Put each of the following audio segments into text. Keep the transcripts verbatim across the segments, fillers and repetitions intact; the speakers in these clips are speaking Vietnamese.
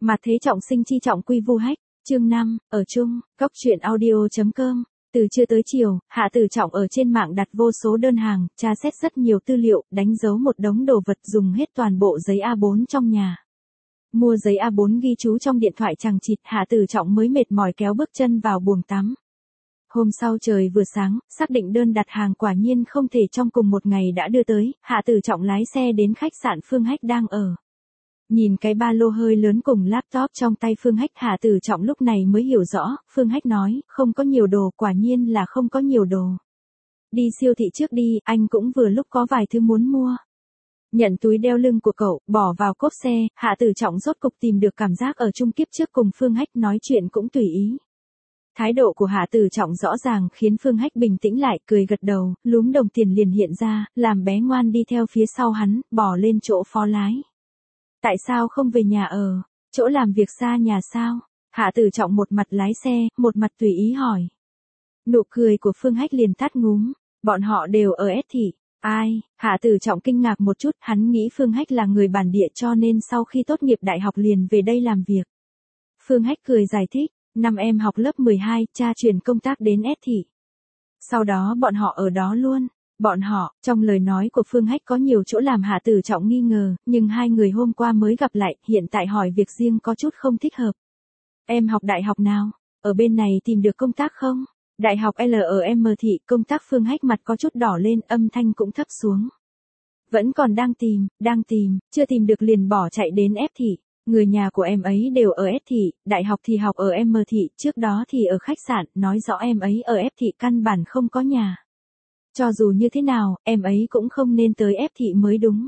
Mặt thế trọng sinh chi trọng quy vu hách, chương năm, ở chung, góc truyện audio.com. Từ trưa tới chiều, Hạ Tử Trọng ở trên mạng đặt vô số đơn hàng, tra xét rất nhiều tư liệu, đánh dấu một đống đồ vật dùng hết toàn bộ giấy a bốn trong nhà. Mua giấy a bốn ghi chú trong điện thoại chằng chịt, Hạ Tử Trọng mới mệt mỏi kéo bước chân vào buồng tắm. Hôm sau trời vừa sáng, xác định đơn đặt hàng quả nhiên không thể trong cùng một ngày đã đưa tới, Hạ Tử Trọng lái xe đến khách sạn Phương Hách đang ở. Nhìn cái ba lô hơi lớn cùng laptop trong tay Phương Hách, Hạ Tử Trọng lúc này mới hiểu rõ, Phương Hách nói, không có nhiều đồ, quả nhiên là không có nhiều đồ. Đi siêu thị trước đi, anh cũng vừa lúc có vài thứ muốn mua. Nhận túi đeo lưng của cậu, bỏ vào cốp xe, Hạ Tử Trọng rốt cục tìm được cảm giác ở chung kiếp trước cùng Phương Hách nói chuyện cũng tùy ý. Thái độ của Hạ Tử Trọng rõ ràng khiến Phương Hách bình tĩnh lại, cười gật đầu, lúm đồng tiền liền hiện ra, làm bé ngoan đi theo phía sau hắn, bỏ lên chỗ phó lái. Tại sao không về nhà ở, chỗ làm việc xa nhà sao? Hạ Tử Trọng một mặt lái xe, một mặt tùy ý hỏi. Nụ cười của Phương Hách liền tắt ngúm, bọn họ đều ở S thị. Ai? Hạ Tử Trọng kinh ngạc một chút, hắn nghĩ Phương Hách là người bản địa cho nên sau khi tốt nghiệp đại học liền về đây làm việc. Phương Hách cười giải thích, năm em học lớp mười hai, cha chuyển công tác đến S thị. Sau đó bọn họ ở đó luôn. Bọn họ, trong lời nói của Phương Hách có nhiều chỗ làm Hạ Tử Trọng nghi ngờ, nhưng hai người hôm qua mới gặp lại, hiện tại hỏi việc riêng có chút không thích hợp. Em học đại học nào? Ở bên này tìm được công tác không? Đại học L ở M thị, công tác. Phương Hách mặt có chút đỏ lên, âm thanh cũng thấp xuống. Vẫn còn đang tìm, đang tìm, chưa tìm được liền bỏ chạy đến F thị. Người nhà của em ấy đều ở S thị, đại học thì học ở M thị, trước đó thì ở khách sạn, nói rõ em ấy ở F thị căn bản không có nhà. Cho dù như thế nào, em ấy cũng không nên tới F thị mới đúng.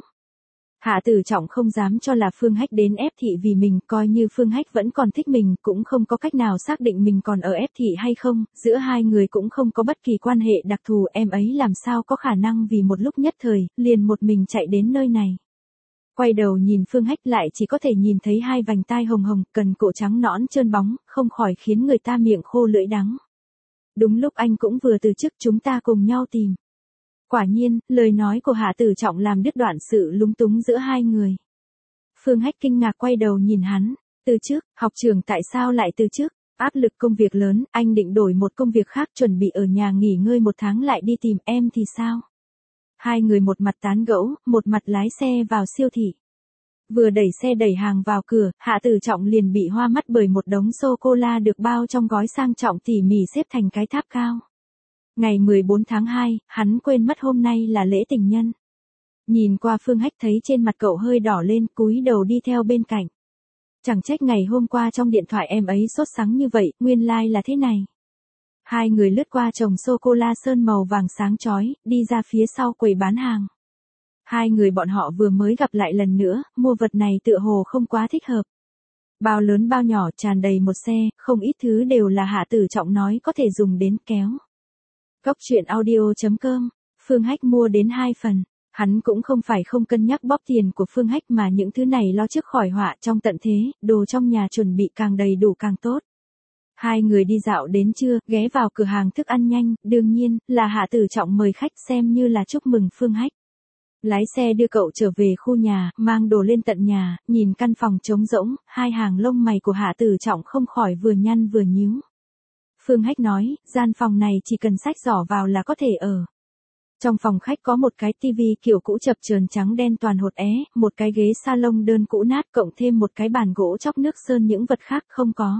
Hạ Tử Trọng không dám cho là Phương Hách đến F thị vì mình, coi như Phương Hách vẫn còn thích mình, cũng không có cách nào xác định mình còn ở F thị hay không, giữa hai người cũng không có bất kỳ quan hệ đặc thù, em ấy làm sao có khả năng vì một lúc nhất thời, liền một mình chạy đến nơi này. Quay đầu nhìn Phương Hách lại chỉ có thể nhìn thấy hai vành tai hồng hồng, cần cổ trắng nõn trơn bóng, không khỏi khiến người ta miệng khô lưỡi đắng. Đúng lúc anh cũng vừa từ chức, chúng ta cùng nhau tìm. Quả nhiên, lời nói của Hạ Tử Trọng làm đứt đoạn sự lúng túng giữa hai người. Phương Hách kinh ngạc quay đầu nhìn hắn, từ chức, học trường tại sao lại từ chức? Áp lực công việc lớn, anh định đổi một công việc khác, chuẩn bị ở nhà nghỉ ngơi một tháng lại đi tìm. Em thì sao? Hai người một mặt tán gẫu, một mặt lái xe vào siêu thị. Vừa đẩy xe đẩy hàng vào cửa, Hạ Tử Trọng liền bị hoa mắt bởi một đống sô-cô-la được bao trong gói sang trọng tỉ mỉ xếp thành cái tháp cao. Ngày mười bốn tháng hai, hắn quên mất hôm nay là lễ tình nhân. Nhìn qua Phương Hách thấy trên mặt cậu hơi đỏ lên, cúi đầu đi theo bên cạnh. Chẳng trách ngày hôm qua trong điện thoại em ấy sốt sắng như vậy, nguyên lai like là thế này. Hai người lướt qua chồng sô-cô-la sơn màu vàng sáng chói, đi ra phía sau quầy bán hàng. Hai người bọn họ vừa mới gặp lại lần nữa, mua vật này tựa hồ không quá thích hợp. Bao lớn bao nhỏ tràn đầy một xe, không ít thứ đều là Hạ Tử Trọng nói có thể dùng đến kéo. Góc truyện audio.com, Phương Hách mua đến hai phần. Hắn cũng không phải không cân nhắc bóp tiền của Phương Hách mà những thứ này lo trước khỏi họa trong tận thế, đồ trong nhà chuẩn bị càng đầy đủ càng tốt. Hai người đi dạo đến trưa, ghé vào cửa hàng thức ăn nhanh, đương nhiên, là Hạ Tử Trọng mời khách xem như là chúc mừng Phương Hách. Lái xe đưa cậu trở về khu nhà, mang đồ lên tận nhà, nhìn căn phòng trống rỗng, hai hàng lông mày của Hạ Tử Trọng không khỏi vừa nhăn vừa nhíu. Phương Hách nói, gian phòng này chỉ cần xách giỏ vào là có thể ở. Trong phòng khách có một cái tivi kiểu cũ chập chờn trắng đen toàn hột é, một cái ghế salon đơn cũ nát cộng thêm một cái bàn gỗ chóc nước sơn, những vật khác không có.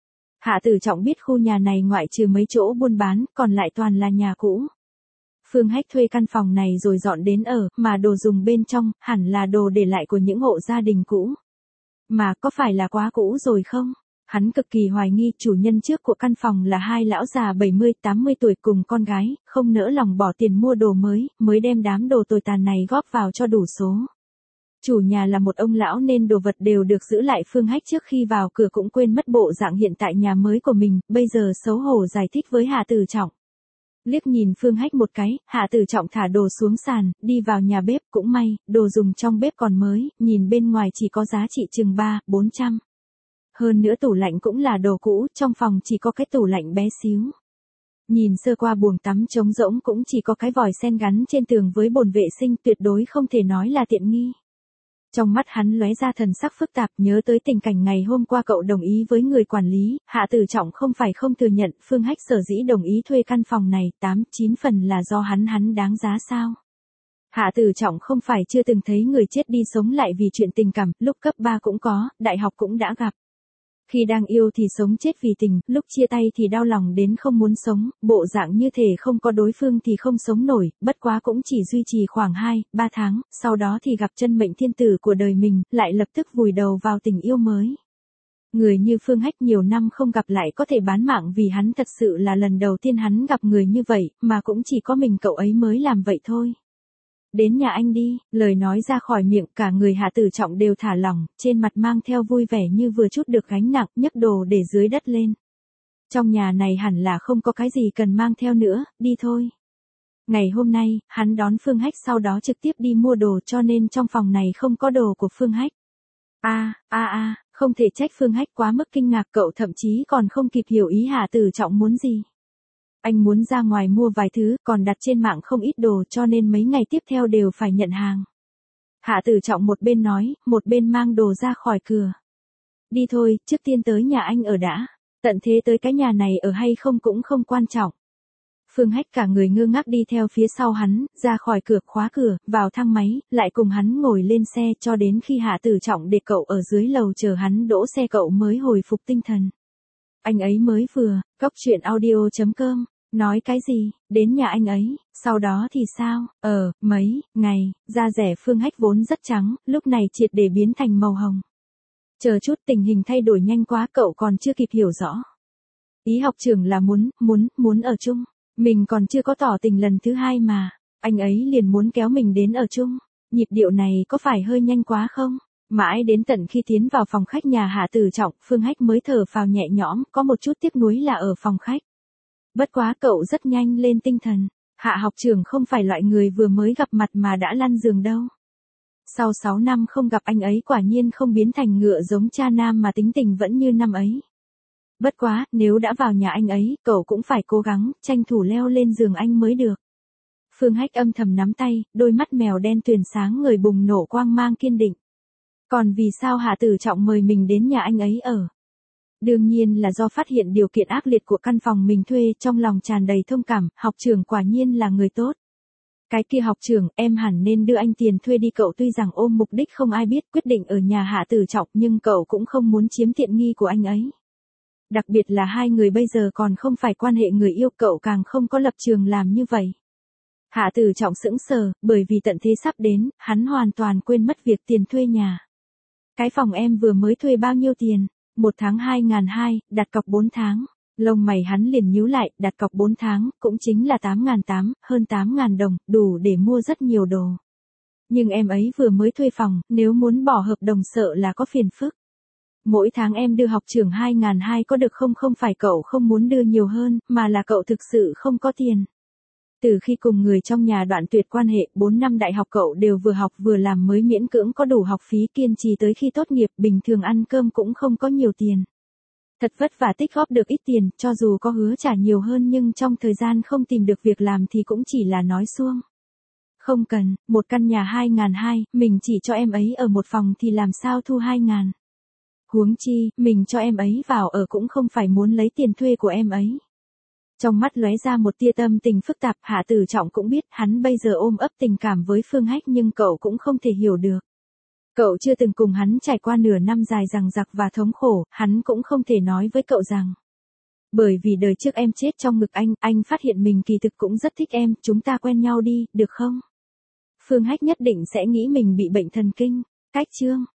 Hạ Tử Trọng biết khu nhà này ngoại trừ mấy chỗ buôn bán, còn lại toàn là nhà cũ. Phương Hách thuê căn phòng này rồi dọn đến ở, mà đồ dùng bên trong, hẳn là đồ để lại của những hộ gia đình cũ. Mà có phải là quá cũ rồi không? Hắn cực kỳ hoài nghi chủ nhân trước của căn phòng là hai lão già bảy mươi tám mươi tuổi cùng con gái, không nỡ lòng bỏ tiền mua đồ mới, mới đem đám đồ tồi tàn này góp vào cho đủ số. Chủ nhà là một ông lão nên đồ vật đều được giữ lại. Phương Hách trước khi vào cửa cũng quên mất bộ dạng hiện tại nhà mới của mình, bây giờ xấu hổ giải thích với Hạ Tử Trọng. Liếc nhìn Phương Hách một cái, Hạ Tử Trọng thả đồ xuống sàn, đi vào nhà bếp, cũng may, đồ dùng trong bếp còn mới, nhìn bên ngoài chỉ có giá trị chừng ba, bốn trăm. Hơn nữa tủ lạnh cũng là đồ cũ, trong phòng chỉ có cái tủ lạnh bé xíu. Nhìn sơ qua buồng tắm trống rỗng cũng chỉ có cái vòi sen gắn trên tường với bồn vệ sinh, tuyệt đối không thể nói là tiện nghi. Trong mắt hắn lóe ra thần sắc phức tạp, nhớ tới tình cảnh ngày hôm qua cậu đồng ý với người quản lý, Hạ Tử Trọng không phải không thừa nhận, Phương Hách sở dĩ đồng ý thuê căn phòng này, tám chín phần là do hắn hắn đáng giá sao. Hạ Tử Trọng không phải chưa từng thấy người chết đi sống lại vì chuyện tình cảm, lúc cấp ba cũng có, đại học cũng đã gặp. Khi đang yêu thì sống chết vì tình, lúc chia tay thì đau lòng đến không muốn sống, bộ dạng như thể không có đối phương thì không sống nổi, bất quá cũng chỉ duy trì khoảng hai, ba tháng, sau đó thì gặp chân mệnh thiên tử của đời mình, lại lập tức vùi đầu vào tình yêu mới. Người như Phương Hách nhiều năm không gặp lại có thể bán mạng vì hắn thật sự là lần đầu tiên hắn gặp người như vậy, mà cũng chỉ có mình cậu ấy mới làm vậy thôi. Đến nhà anh đi, lời nói ra khỏi miệng cả người Hạ Tử Trọng đều thả lỏng, trên mặt mang theo vui vẻ như vừa chút được gánh nặng, nhấc đồ để dưới đất lên. Trong nhà này hẳn là không có cái gì cần mang theo nữa, đi thôi. Ngày hôm nay, hắn đón Phương Hách sau đó trực tiếp đi mua đồ cho nên trong phòng này không có đồ của Phương Hách. A, a a, không thể trách Phương Hách quá mức kinh ngạc, cậu thậm chí còn không kịp hiểu ý Hạ Tử Trọng muốn gì. Anh muốn ra ngoài mua vài thứ, còn đặt trên mạng không ít đồ cho nên mấy ngày tiếp theo đều phải nhận hàng. Hạ Tử Trọng một bên nói, một bên mang đồ ra khỏi cửa. Đi thôi, trước tiên tới nhà anh ở đã. Tận thế tới cái nhà này ở hay không cũng không quan trọng. Phương Hách cả người ngơ ngác đi theo phía sau hắn, ra khỏi cửa, khóa cửa, vào thang máy, lại cùng hắn ngồi lên xe cho đến khi Hạ Tử Trọng để cậu ở dưới lầu chờ hắn đỗ xe cậu mới hồi phục tinh thần. Anh ấy mới vừa, cóc truyện audio chấm com. Nói cái gì, đến nhà anh ấy, sau đó thì sao, ờ, mấy, ngày, da rẻ Phương Hách vốn rất trắng, lúc này triệt để biến thành màu hồng. Chờ chút tình hình thay đổi nhanh quá cậu còn chưa kịp hiểu rõ. Ý học trưởng là muốn, muốn, muốn ở chung, mình còn chưa có tỏ tình lần thứ hai mà, anh ấy liền muốn kéo mình đến ở chung, nhịp điệu này có phải hơi nhanh quá không? Mãi đến tận khi tiến vào phòng khách nhà Hạ Tử Trọng, Phương Hách mới thở phào nhẹ nhõm, có một chút tiếc nuối là ở phòng khách. Bất quá cậu rất nhanh lên tinh thần, Hạ học trưởng không phải loại người vừa mới gặp mặt mà đã lăn giường đâu. Sau sáu năm không gặp anh ấy quả nhiên không biến thành ngựa giống cha nam mà tính tình vẫn như năm ấy. Bất quá, nếu đã vào nhà anh ấy, cậu cũng phải cố gắng, tranh thủ leo lên giường anh mới được. Phương Hách âm thầm nắm tay, đôi mắt mèo đen tuyền sáng người bùng nổ quang mang kiên định. Còn vì sao Hạ Tử Trọng mời mình đến nhà anh ấy ở? Đương nhiên là do phát hiện điều kiện ác liệt của căn phòng mình thuê, trong lòng tràn đầy thông cảm, học trưởng quả nhiên là người tốt. Cái kia học trưởng, em hẳn nên đưa anh tiền thuê đi, cậu tuy rằng ôm mục đích không ai biết quyết định ở nhà Hạ Tử Trọng nhưng cậu cũng không muốn chiếm tiện nghi của anh ấy. Đặc biệt là hai người bây giờ còn không phải quan hệ người yêu, cậu càng không có lập trường làm như vậy. Hạ Tử Trọng sững sờ, bởi vì tận thế sắp đến, hắn hoàn toàn quên mất việc tiền thuê nhà. Cái phòng em vừa mới thuê bao nhiêu tiền? Một tháng hai ngàn hai, đặt cọc bốn tháng. Lông mày hắn liền nhíu lại, đặt cọc bốn tháng, cũng chính là tám ngàn tám, hơn tám ngàn đồng, đủ để mua rất nhiều đồ. Nhưng em ấy vừa mới thuê phòng, nếu muốn bỏ hợp đồng sợ là có phiền phức. Mỗi tháng em đưa học trưởng hai ngàn hai có được không? Không phải cậu không muốn đưa nhiều hơn, mà là cậu thực sự không có tiền. Từ khi cùng người trong nhà đoạn tuyệt quan hệ, bốn năm đại học cậu đều vừa học vừa làm mới miễn cưỡng có đủ học phí, kiên trì tới khi tốt nghiệp, bình thường ăn cơm cũng không có nhiều tiền. Thật vất vả tích góp được ít tiền, cho dù có hứa trả nhiều hơn nhưng trong thời gian không tìm được việc làm thì cũng chỉ là nói suông. Không cần, một căn nhà hai ngàn hai, mình chỉ cho em ấy ở một phòng thì làm sao thu hai ngàn. Huống chi, mình cho em ấy vào ở cũng không phải muốn lấy tiền thuê của em ấy. Trong mắt lóe ra một tia tâm tình phức tạp, Hạ Tử Trọng cũng biết hắn bây giờ ôm ấp tình cảm với Phương Hách nhưng cậu cũng không thể hiểu được. Cậu chưa từng cùng hắn trải qua nửa năm dài dằng dặc và thống khổ, hắn cũng không thể nói với cậu rằng. Bởi vì đời trước em chết trong ngực anh, anh phát hiện mình kỳ thực cũng rất thích em, chúng ta quen nhau đi, được không? Phương Hách nhất định sẽ nghĩ mình bị bệnh thần kinh. Cách chương